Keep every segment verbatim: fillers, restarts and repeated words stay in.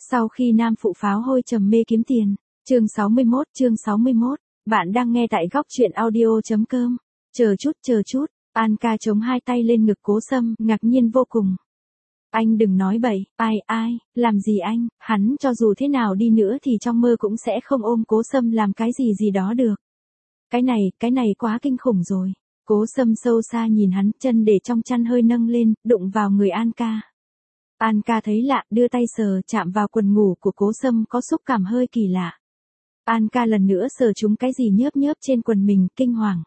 Sau khi nam phụ pháo hôi trầm mê kiếm tiền. Chương sáu mươi mốt, chương sáu mươi mốt. Bạn đang nghe tại góc truyện audio chấm com. Chờ chút, chờ chút. An ca chống hai tay lên ngực Cố Sâm, ngạc nhiên vô cùng. Anh đừng nói bậy, ai ai, làm gì anh, hắn cho dù thế nào đi nữa thì trong mơ cũng sẽ không ôm Cố Sâm làm cái gì gì đó được. Cái này, cái này quá kinh khủng rồi. Cố Sâm sâu xa nhìn hắn, chân để trong chăn hơi nâng lên, đụng vào người An ca. An ca thấy lạ, đưa tay sờ chạm vào quần ngủ của Cố Sâm có xúc cảm hơi kỳ lạ. An ca lần nữa sờ trúng cái gì nhớp nhớp trên quần mình, kinh hoàng.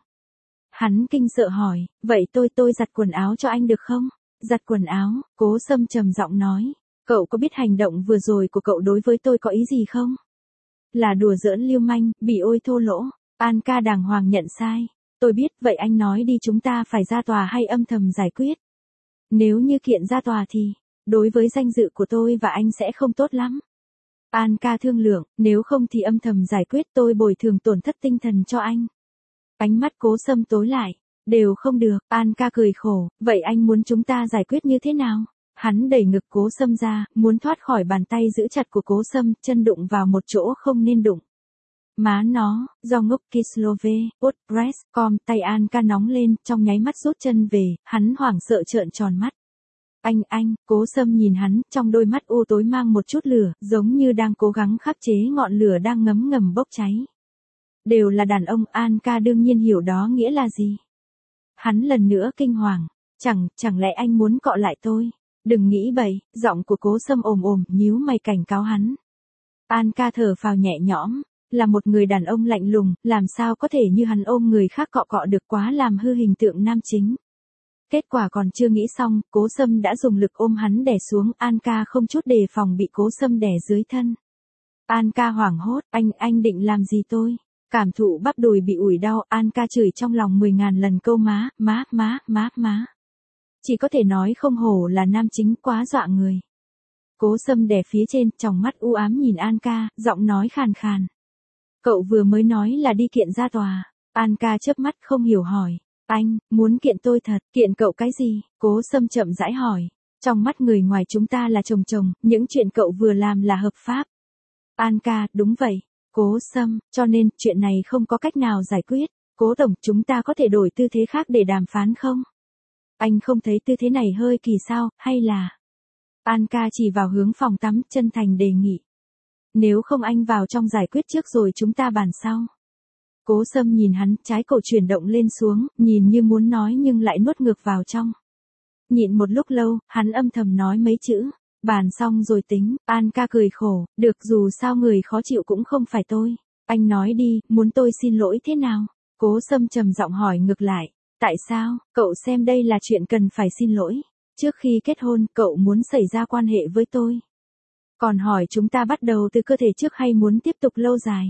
Hắn kinh sợ hỏi, vậy tôi tôi giặt quần áo cho anh được không? Giặt quần áo, Cố Sâm trầm giọng nói, cậu có biết hành động vừa rồi của cậu đối với tôi có ý gì không? Là đùa giỡn lưu manh, bị ôi thô lỗ. An ca đàng hoàng nhận sai. Tôi biết, vậy anh nói đi, chúng ta phải ra tòa hay âm thầm giải quyết? Nếu như kiện ra tòa thì, đối với danh dự của tôi và anh sẽ không tốt lắm. An ca thương lượng, nếu không thì âm thầm giải quyết, tôi bồi thường tổn thất tinh thần cho anh. Ánh mắt Cố Sâm tối lại, đều không được. An ca cười khổ, vậy anh muốn chúng ta giải quyết như thế nào? Hắn đẩy ngực Cố Sâm ra, muốn thoát khỏi bàn tay giữ chặt của Cố Sâm, chân đụng vào một chỗ không nên đụng. Má nó, do ngốc Kislove, Podpress, com, tay An ca nóng lên, trong nháy mắt rút chân về, hắn hoảng sợ trợn tròn mắt. Anh, anh, Cố Sâm nhìn hắn, trong đôi mắt u tối mang một chút lửa, giống như đang cố gắng khắc chế ngọn lửa đang ngấm ngầm bốc cháy. Đều là đàn ông, An ca đương nhiên hiểu đó nghĩa là gì. Hắn lần nữa kinh hoàng, chẳng, chẳng lẽ anh muốn cọ lại tôi? Đừng nghĩ bậy, giọng của Cố Sâm ồm ồm, nhíu mày cảnh cáo hắn. An ca thở phào nhẹ nhõm, là một người đàn ông lạnh lùng, làm sao có thể như hắn ôm người khác cọ cọ được, quá làm hư hình tượng nam chính. Kết quả còn chưa nghĩ xong, Cố Sâm đã dùng lực ôm hắn đè xuống, An ca không chút đề phòng bị Cố Sâm đè dưới thân. An ca hoảng hốt, anh, anh định làm gì tôi? Cảm thụ bắp đùi bị ủi đau, An ca chửi trong lòng mười ngàn lần câu má, má, má, má, má. Chỉ có thể nói không hổ là nam chính, quá dọa người. Cố Sâm đè phía trên, tròng mắt u ám nhìn An ca, giọng nói khàn khàn. Cậu vừa mới nói là đi kiện ra tòa. An ca chớp mắt không hiểu hỏi. Anh, muốn kiện tôi thật, kiện cậu cái gì? Cố Sâm chậm rãi hỏi. Trong mắt người ngoài chúng ta là chồng chồng, những chuyện cậu vừa làm là hợp pháp. An ca, đúng vậy. Cố Sâm, cho nên, chuyện này không có cách nào giải quyết. Cố tổng, chúng ta có thể đổi tư thế khác để đàm phán không? Anh không thấy tư thế này hơi kỳ sao, hay là... An ca chỉ vào hướng phòng tắm, chân thành đề nghị. Nếu không anh vào trong giải quyết trước rồi chúng ta bàn sau. Cố Sâm nhìn hắn, trái cổ chuyển động lên xuống, nhìn như muốn nói nhưng lại nuốt ngược vào trong. Nhịn một lúc lâu, hắn âm thầm nói mấy chữ, bàn xong rồi tính. An ca cười khổ, được, dù sao người khó chịu cũng không phải tôi. Anh nói đi, muốn tôi xin lỗi thế nào? Cố Sâm trầm giọng hỏi ngược lại, tại sao? Cậu xem đây là chuyện cần phải xin lỗi. Trước khi kết hôn, cậu muốn xảy ra quan hệ với tôi. Còn hỏi chúng ta bắt đầu từ cơ thể trước hay muốn tiếp tục lâu dài?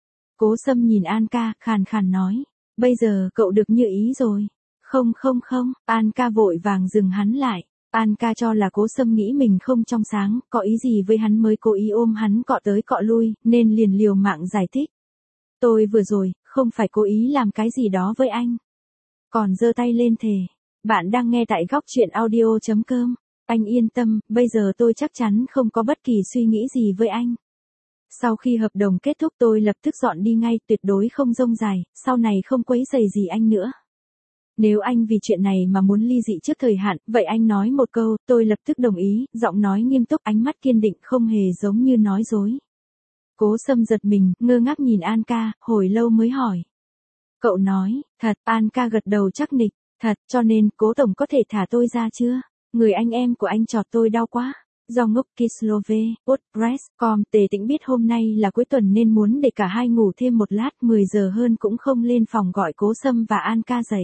Cố Sâm nhìn An ca, khàn khàn nói, bây giờ cậu được như ý rồi. Không không không, An ca vội vàng dừng hắn lại. An ca cho là Cố Sâm nghĩ mình không trong sáng, có ý gì với hắn mới cố ý ôm hắn cọ tới cọ lui, nên liền liều mạng giải thích. Tôi vừa rồi, không phải cố ý làm cái gì đó với anh. Còn giơ tay lên thề. Bạn đang nghe tại góc truyện audio chấm com. Anh yên tâm, bây giờ tôi chắc chắn không có bất kỳ suy nghĩ gì với anh. Sau khi hợp đồng kết thúc tôi lập tức dọn đi ngay, tuyệt đối không rông dài, sau này không quấy rầy gì anh nữa. Nếu anh vì chuyện này mà muốn ly dị trước thời hạn, vậy anh nói một câu, tôi lập tức đồng ý, giọng nói nghiêm túc, ánh mắt kiên định, không hề giống như nói dối. Cố Sâm giật mình, ngơ ngác nhìn An ca, hồi lâu mới hỏi. Cậu nói, thật, An ca gật đầu chắc nịch, thật, cho nên, Cố tổng có thể thả tôi ra chưa? Người anh em của anh chọt tôi đau quá. Do ngốc Kislove, Podpress, com, Tề Tĩnh biết hôm nay là cuối tuần nên muốn để cả hai ngủ thêm một lát, mười giờ hơn cũng không lên phòng gọi Cố Sâm và An ca dậy.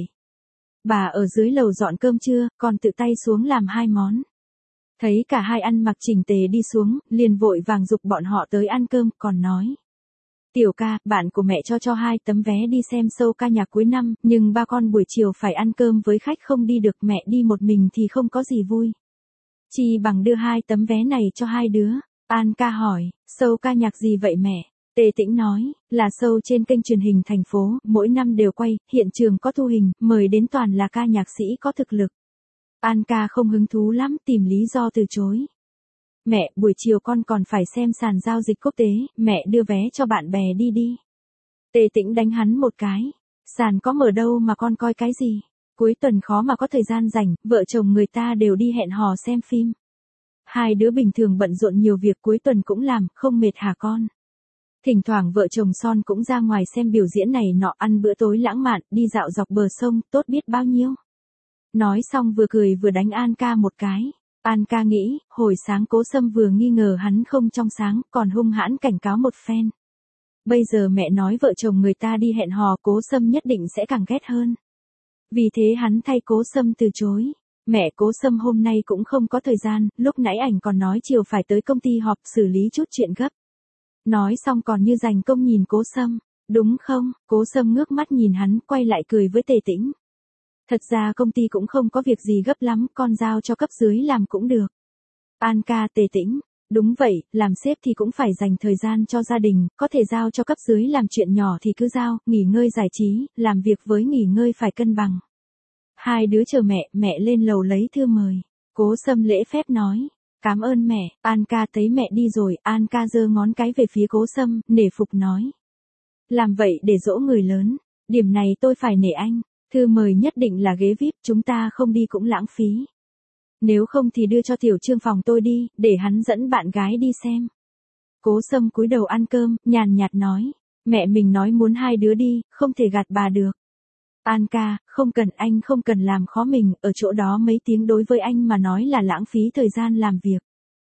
Bà ở dưới lầu dọn cơm trưa, còn tự tay xuống làm hai món. Thấy cả hai ăn mặc chỉnh tề đi xuống, liền vội vàng giục bọn họ tới ăn cơm, còn nói. Tiểu ca, bạn của mẹ cho cho hai tấm vé đi xem show ca nhạc cuối năm, nhưng ba con buổi chiều phải ăn cơm với khách không đi được, mẹ đi một mình thì không có gì vui. Chi bằng đưa hai tấm vé này cho hai đứa. An ca hỏi, show ca nhạc gì vậy mẹ? Tề Tĩnh nói, là show trên kênh truyền hình thành phố, mỗi năm đều quay, hiện trường có thu hình, mời đến toàn là ca nhạc sĩ có thực lực. An ca không hứng thú lắm, tìm lý do từ chối. Mẹ, buổi chiều con còn phải xem sàn giao dịch quốc tế, mẹ đưa vé cho bạn bè đi đi. Tề Tĩnh đánh hắn một cái. Sàn có mở đâu mà con coi cái gì. Cuối tuần khó mà có thời gian rảnh, vợ chồng người ta đều đi hẹn hò xem phim. Hai đứa bình thường bận rộn nhiều việc cuối tuần cũng làm, không mệt hả con? Thỉnh thoảng vợ chồng Son cũng ra ngoài xem biểu diễn này nọ, ăn bữa tối lãng mạn, đi dạo dọc bờ sông, tốt biết bao nhiêu. Nói xong vừa cười vừa đánh An ca một cái. An ca nghĩ, hồi sáng Cố Sâm vừa nghi ngờ hắn không trong sáng, còn hung hãn cảnh cáo một phen. Bây giờ mẹ nói vợ chồng người ta đi hẹn hò, Cố Sâm nhất định sẽ càng ghét hơn. Vì thế hắn thay Cố Sâm từ chối. Mẹ, Cố Sâm hôm nay cũng không có thời gian, lúc nãy ảnh còn nói chiều phải tới công ty họp xử lý chút chuyện gấp. Nói xong còn như dành công nhìn Cố Sâm. Đúng không? Cố Sâm ngước mắt nhìn hắn, quay lại cười với Tề Tĩnh. Thật ra công ty cũng không có việc gì gấp lắm, con giao cho cấp dưới làm cũng được. An ca, Tề Tĩnh. Đúng vậy, làm sếp thì cũng phải dành thời gian cho gia đình, có thể giao cho cấp dưới làm chuyện nhỏ thì cứ giao, nghỉ ngơi giải trí, làm việc với nghỉ ngơi phải cân bằng. Hai đứa chờ mẹ, mẹ lên lầu lấy thư mời. Cố Sâm lễ phép nói. Cảm ơn mẹ. An ca thấy mẹ đi rồi, An ca giơ ngón cái về phía Cố Sâm, nể phục nói. Làm vậy để dỗ người lớn. Điểm này tôi phải nể anh. Thư mời nhất định là ghế vi ai pi, chúng ta không đi cũng lãng phí. Nếu không thì đưa cho Tiểu Trương phòng tôi đi, để hắn dẫn bạn gái đi xem. Cố Sâm cúi đầu ăn cơm, nhàn nhạt nói. Mẹ mình nói muốn hai đứa đi, không thể gạt bà được. An ca, không cần, anh không cần làm khó mình, ở chỗ đó mấy tiếng đối với anh mà nói là lãng phí thời gian làm việc.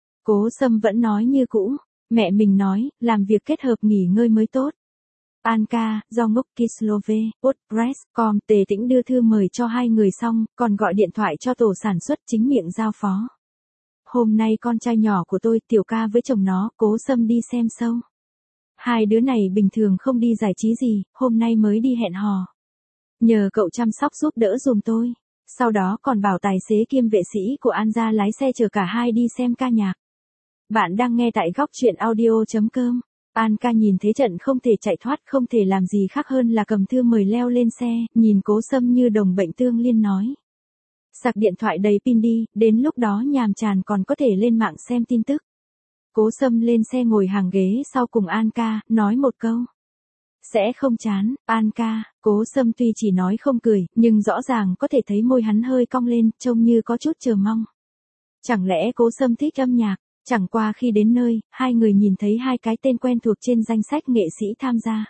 Cố Sâm vẫn nói như cũ. Mẹ mình nói, làm việc kết hợp nghỉ ngơi mới tốt. An ca, do ngốc Kislove, WordPress chấm com, Tề Tĩnh đưa thư mời cho hai người xong, còn gọi điện thoại cho tổ sản xuất chính miệng giao phó. Hôm nay con trai nhỏ của tôi, Tiểu ca với chồng nó, Cố Sâm đi xem show. Hai đứa này bình thường không đi giải trí gì, hôm nay mới đi hẹn hò. Nhờ cậu chăm sóc giúp đỡ dùm tôi. Sau đó còn bảo tài xế kiêm vệ sĩ của An gia lái xe chở cả hai đi xem ca nhạc. Bạn đang nghe tại góc truyện audio chấm com. An ca nhìn thế trận không thể chạy thoát, không thể làm gì khác hơn là cầm thư mời leo lên xe, nhìn Cố Sâm như đồng bệnh tương liên nói. Sạc điện thoại đầy pin đi, đến lúc đó nhàm chán còn có thể lên mạng xem tin tức. Cố Sâm lên xe ngồi hàng ghế sau cùng An ca, nói một câu. Sẽ không chán, An ca. Cố Sâm tuy chỉ nói không cười, nhưng rõ ràng có thể thấy môi hắn hơi cong lên, trông như có chút chờ mong. Chẳng lẽ Cố Sâm thích âm nhạc? Chẳng qua khi đến nơi, hai người nhìn thấy hai cái tên quen thuộc trên danh sách nghệ sĩ tham gia.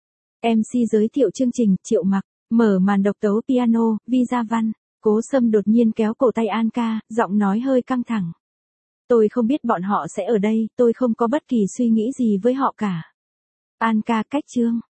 em xê giới thiệu chương trình, Triệu Mặc, mở màn độc tấu piano, Vi Gia Văn. Cố Sâm đột nhiên kéo cổ tay An ca, giọng nói hơi căng thẳng. Tôi không biết bọn họ sẽ ở đây, tôi không có bất kỳ suy nghĩ gì với họ cả. An ca, cách chương.